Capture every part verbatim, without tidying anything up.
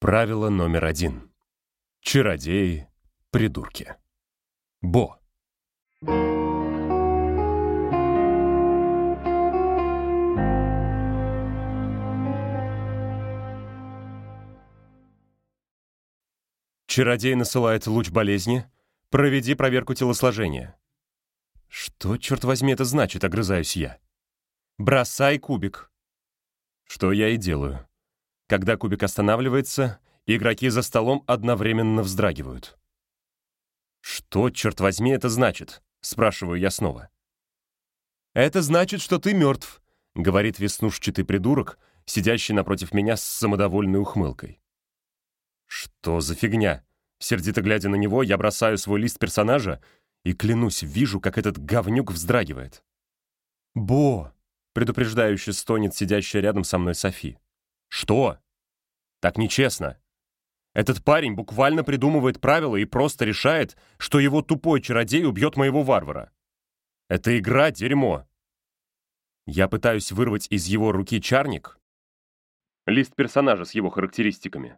Правило номер один. Чародеи — придурки. Бо. Чародей насылает луч болезни. Проведи проверку телосложения. Что, черт возьми, это значит, огрызаюсь я. Бросай кубик. Что я и делаю. Когда кубик останавливается, игроки за столом одновременно вздрагивают. «Что, черт возьми, это значит?» — спрашиваю я снова. «Это значит, что ты мертв», — говорит веснушчатый придурок, сидящий напротив меня с самодовольной ухмылкой. «Что за фигня?» Сердито глядя на него, я бросаю свой лист персонажа и, клянусь, вижу, как этот говнюк вздрагивает. «Бо!» — предупреждающе стонет сидящая рядом со мной Софи. «Что? Так нечестно. Этот парень буквально придумывает правила и просто решает, что его тупой чародей убьет моего варвара. Это игра — дерьмо». Я пытаюсь вырвать из его руки чарник, лист персонажа с его характеристиками,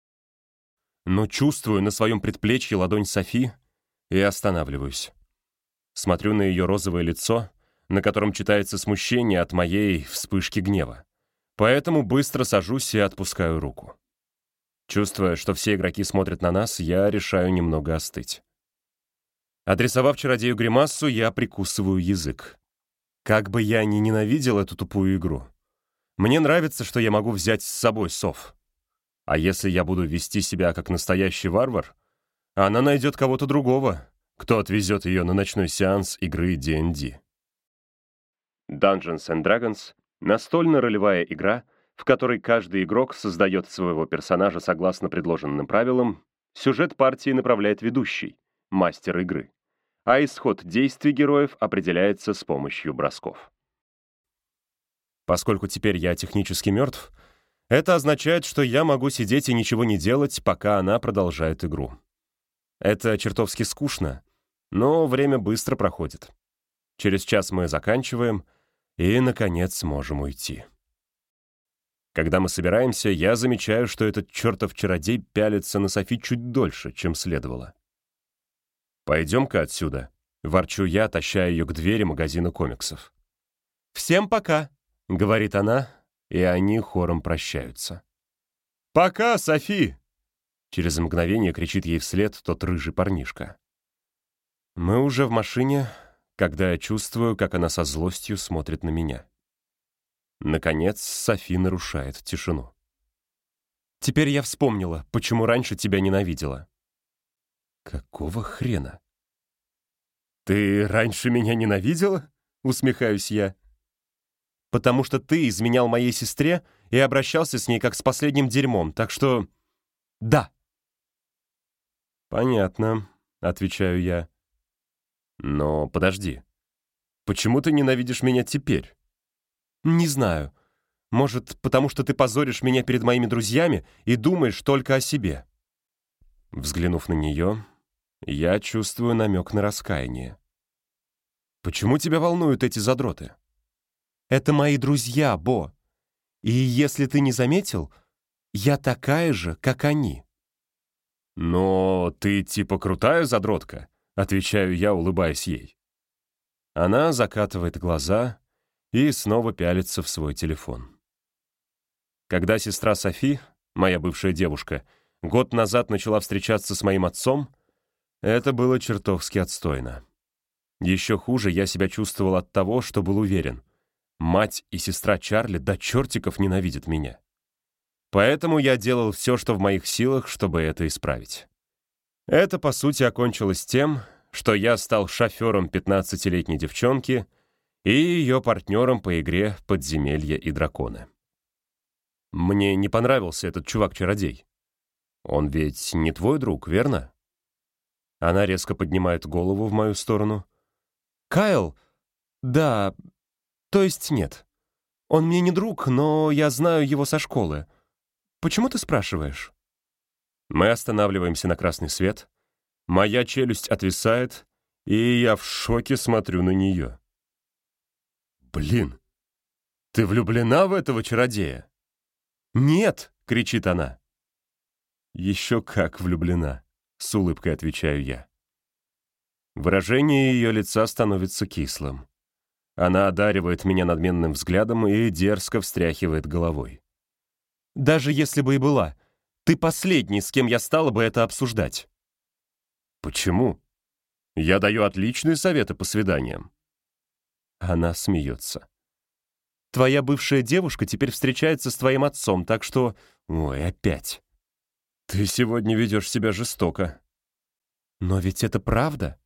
но чувствую на своем предплечье ладонь Софи и останавливаюсь. Смотрю на ее розовое лицо, на котором читается смущение от моей вспышки гнева. Поэтому быстро сажусь и отпускаю руку. Чувствуя, что все игроки смотрят на нас, я решаю немного остыть. Адресовав чародею гримассу, я прикусываю язык. Как бы я ни ненавидел эту тупую игру, мне нравится, что я могу взять с собой Соф. А если я буду вести себя как настоящий варвар, она найдет кого-то другого, кто отвезет ее на ночной сеанс игры ди энд ди. Dungeons and Dragons — настольно-ролевая игра, в которой каждый игрок создает своего персонажа согласно предложенным правилам. Сюжет партии направляет ведущий, мастер игры, а исход действий героев определяется с помощью бросков. Поскольку теперь я технически мертв, это означает, что я могу сидеть и ничего не делать, пока она продолжает игру. Это чертовски скучно, но время быстро проходит. Через час мы заканчиваем и, наконец, можем уйти. Когда мы собираемся, я замечаю, что этот чертов чародей пялится на Софи чуть дольше, чем следовало. «Пойдем-ка отсюда», — ворчу я, таща ее к двери магазина комиксов. «Всем пока», — говорит она, и они хором прощаются. «Пока, Софи!» — через мгновение кричит ей вслед тот рыжий парнишка. Мы уже в машине, когда я чувствую, как она со злостью смотрит на меня. Наконец, Софи нарушает тишину. «Теперь я вспомнила, почему раньше тебя ненавидела». «Какого хрена?» «Ты раньше меня ненавидела?» — усмехаюсь я. «Потому что ты изменял моей сестре и обращался с ней как с последним дерьмом, так что... да». «Понятно», — отвечаю я. «Но подожди. Почему ты ненавидишь меня теперь?» «Не знаю. Может, потому что ты позоришь меня перед моими друзьями и думаешь только о себе». Взглянув на нее, я чувствую намек на раскаяние. «Почему тебя волнуют эти задроты?» «Это мои друзья, Бо. И если ты не заметил, я такая же, как они». «Но ты типа крутая задротка», — отвечаю я, улыбаясь ей. Она закатывает глаза и снова пялится в свой телефон. Когда сестра Софи, моя бывшая девушка, год назад начала встречаться с моим отцом, это было чертовски отстойно. Еще хуже я себя чувствовал от того, что был уверен. Мать и сестра Чарли до чертиков ненавидят меня. Поэтому я делал все, что в моих силах, чтобы это исправить. Это, по сути, окончилось тем, что я стал шофером пятнадцатилетней девчонки и ее партнером по игре «Подземелья и драконы». Мне не понравился этот чувак-чародей. Он ведь не твой друг, верно? Она резко поднимает голову в мою сторону. «Кайл? Да, то есть нет. Он мне не друг, но я знаю его со школы. Почему ты спрашиваешь?» Мы останавливаемся на красный свет. Моя челюсть отвисает, и я в шоке смотрю на нее. «Блин, ты влюблена в этого чародея?» «Нет!» — кричит она. Еще как влюблена, с улыбкой отвечаю я. Выражение ее лица становится кислым. Она одаривает меня надменным взглядом и дерзко встряхивает головой. Даже если бы и была, ты последний, с кем я стала бы это обсуждать. Почему? Я даю отличные советы по свиданиям. Она смеется. Твоя бывшая девушка теперь встречается с твоим отцом, так что... Ой, опять. Ты сегодня ведешь себя жестоко. Но ведь это правда.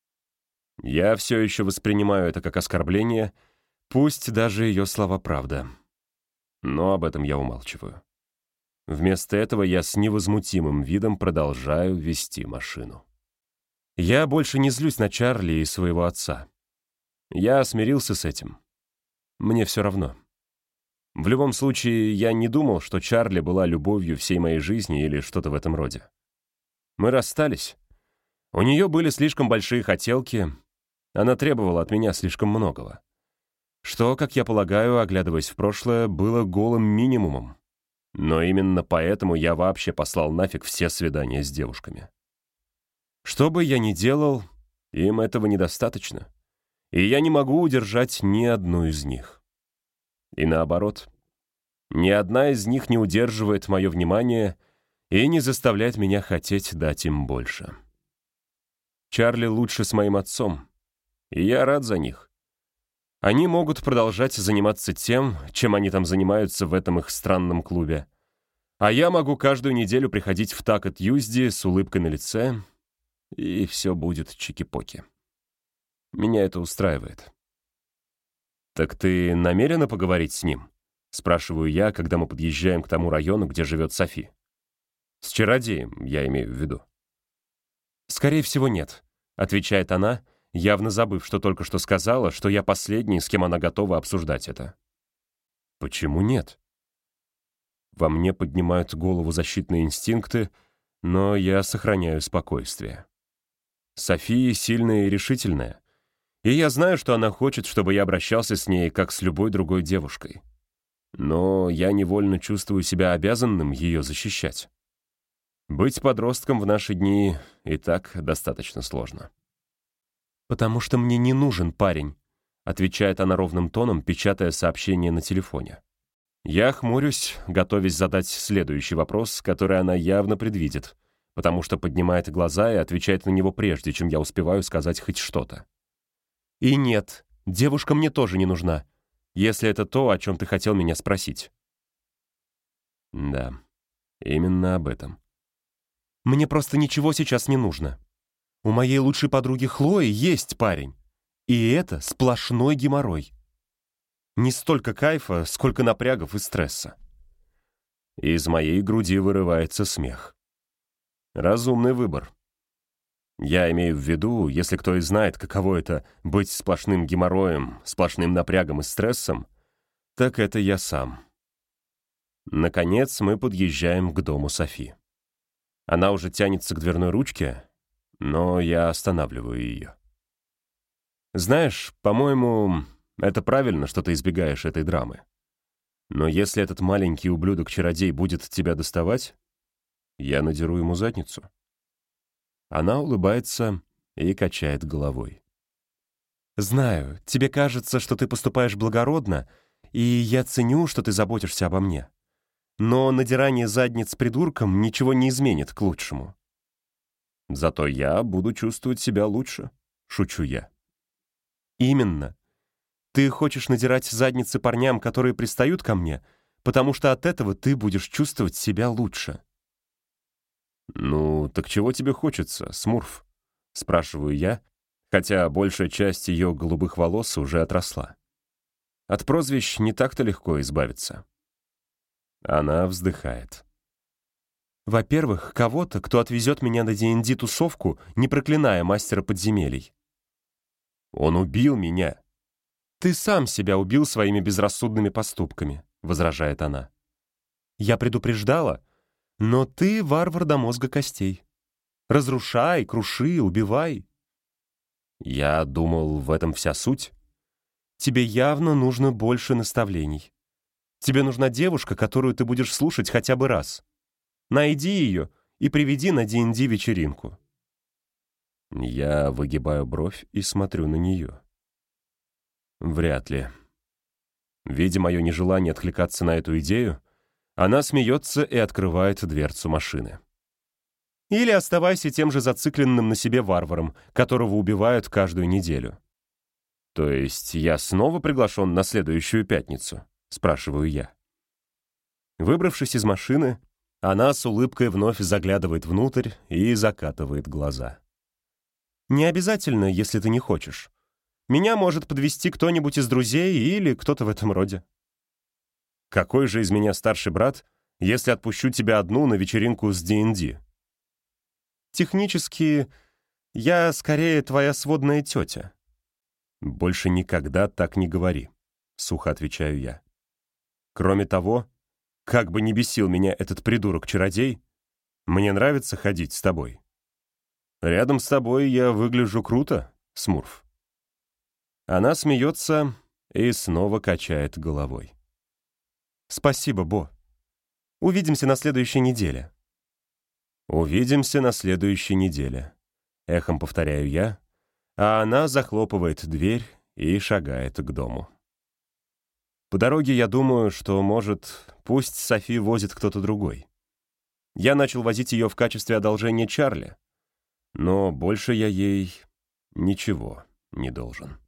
Я все еще воспринимаю это как оскорбление, пусть даже ее слова правда. Но об этом я умалчиваю. Вместо этого я с невозмутимым видом продолжаю вести машину. Я больше не злюсь на Чарли и своего отца. Я смирился с этим. Мне все равно. В любом случае, я не думал, что Чарли была любовью всей моей жизни или что-то в этом роде. Мы расстались. У нее были слишком большие хотелки. Она требовала от меня слишком многого. Что, как я полагаю, оглядываясь в прошлое, было голым минимумом. Но именно поэтому я вообще послал нафиг все свидания с девушками. Что бы я ни делал, им этого недостаточно. И я не могу удержать ни одну из них. И наоборот, ни одна из них не удерживает мое внимание и не заставляет меня хотеть дать им больше. Чарли лучше с моим отцом, и я рад за них. Они могут продолжать заниматься тем, чем они там занимаются в этом их странном клубе. А я могу каждую неделю приходить в Така Тьюсди с улыбкой на лице, и все будет чики-поки. Меня это устраивает. «Так ты намерена поговорить с ним?» — спрашиваю я, когда мы подъезжаем к тому району, где живет Софи. «С чародеем, я имею в виду». «Скорее всего, нет», — отвечает она, явно забыв, что только что сказала, что я последний, с кем она готова обсуждать это. «Почему нет?» Во мне поднимают голову защитные инстинкты, но я сохраняю спокойствие. София сильная и решительная, и я знаю, что она хочет, чтобы я обращался с ней, как с любой другой девушкой. Но я невольно чувствую себя обязанным ее защищать. Быть подростком в наши дни и так достаточно сложно. «Потому что мне не нужен парень», — отвечает она ровным тоном, печатая сообщение на телефоне. Я хмурюсь, готовясь задать следующий вопрос, который она явно предвидит, потому что поднимает глаза и отвечает на него прежде, чем я успеваю сказать хоть что-то. «И нет, девушка мне тоже не нужна, если это то, о чем ты хотел меня спросить». Да, именно об этом. «Мне просто ничего сейчас не нужно. У моей лучшей подруги Хлои есть парень, и это сплошной геморрой. Не столько кайфа, сколько напрягов и стресса». Из моей груди вырывается смех. Разумный выбор. Я имею в виду, если кто и знает, каково это быть сплошным геморроем, сплошным напрягом и стрессом, так это я сам. Наконец мы подъезжаем к дому Софи. Она уже тянется к дверной ручке, но я останавливаю ее. «Знаешь, по-моему, это правильно, что ты избегаешь этой драмы. Но если этот маленький ублюдок-чародей будет тебя доставать, я надеру ему задницу». Она улыбается и качает головой. «Знаю, тебе кажется, что ты поступаешь благородно, и я ценю, что ты заботишься обо мне. Но надирание задниц придурком ничего не изменит к лучшему». «Зато я буду чувствовать себя лучше», — шучу я. «Именно. Ты хочешь надирать задницы парням, которые пристают ко мне, потому что от этого ты будешь чувствовать себя лучше». «Ну, так чего тебе хочется, Смурф?» — спрашиваю я, хотя большая часть ее голубых волос уже отросла. От прозвищ не так-то легко избавиться. Она вздыхает. «Во-первых, кого-то, кто отвезет меня на ди энд ди-тусовку, не проклиная мастера подземелий». «Он убил меня». «Ты сам себя убил своими безрассудными поступками», — возражает она. «Я предупреждала, но ты варвар до мозга костей. Разрушай, круши, убивай». «Я думал, в этом вся суть». «Тебе явно нужно больше наставлений. Тебе нужна девушка, которую ты будешь слушать хотя бы раз. Найди ее и приведи на ди энд ди вечеринку». Я выгибаю бровь и смотрю на нее. Вряд ли. Видя мое нежелание откликаться на эту идею, она смеется и открывает дверцу машины. «Или оставайся тем же зацикленным на себе варваром, которого убивают каждую неделю». «То есть я снова приглашен на следующую пятницу?» — спрашиваю я. Выбравшись из машины, она с улыбкой вновь заглядывает внутрь и закатывает глаза. «Не обязательно, если ты не хочешь. Меня может подвести кто-нибудь из друзей или кто-то в этом роде». «Какой же из меня старший брат, если отпущу тебя одну на вечеринку с ди энд ди?» «Технически, я скорее твоя сводная тетя». «Больше никогда так не говори», — сухо отвечаю я. «Кроме того, как бы ни бесил меня этот придурок-чародей, мне нравится ходить с тобой. Рядом с тобой я выгляжу круто, Смурф». Она смеется и снова качает головой. «Спасибо, Бо. Увидимся на следующей неделе». «Увидимся на следующей неделе», — эхом повторяю я, а она захлопывает дверь и шагает к дому. По дороге я думаю, что, может, пусть Софи возит кто-то другой. Я начал возить ее в качестве одолжения Чарли, но больше я ей ничего не должен.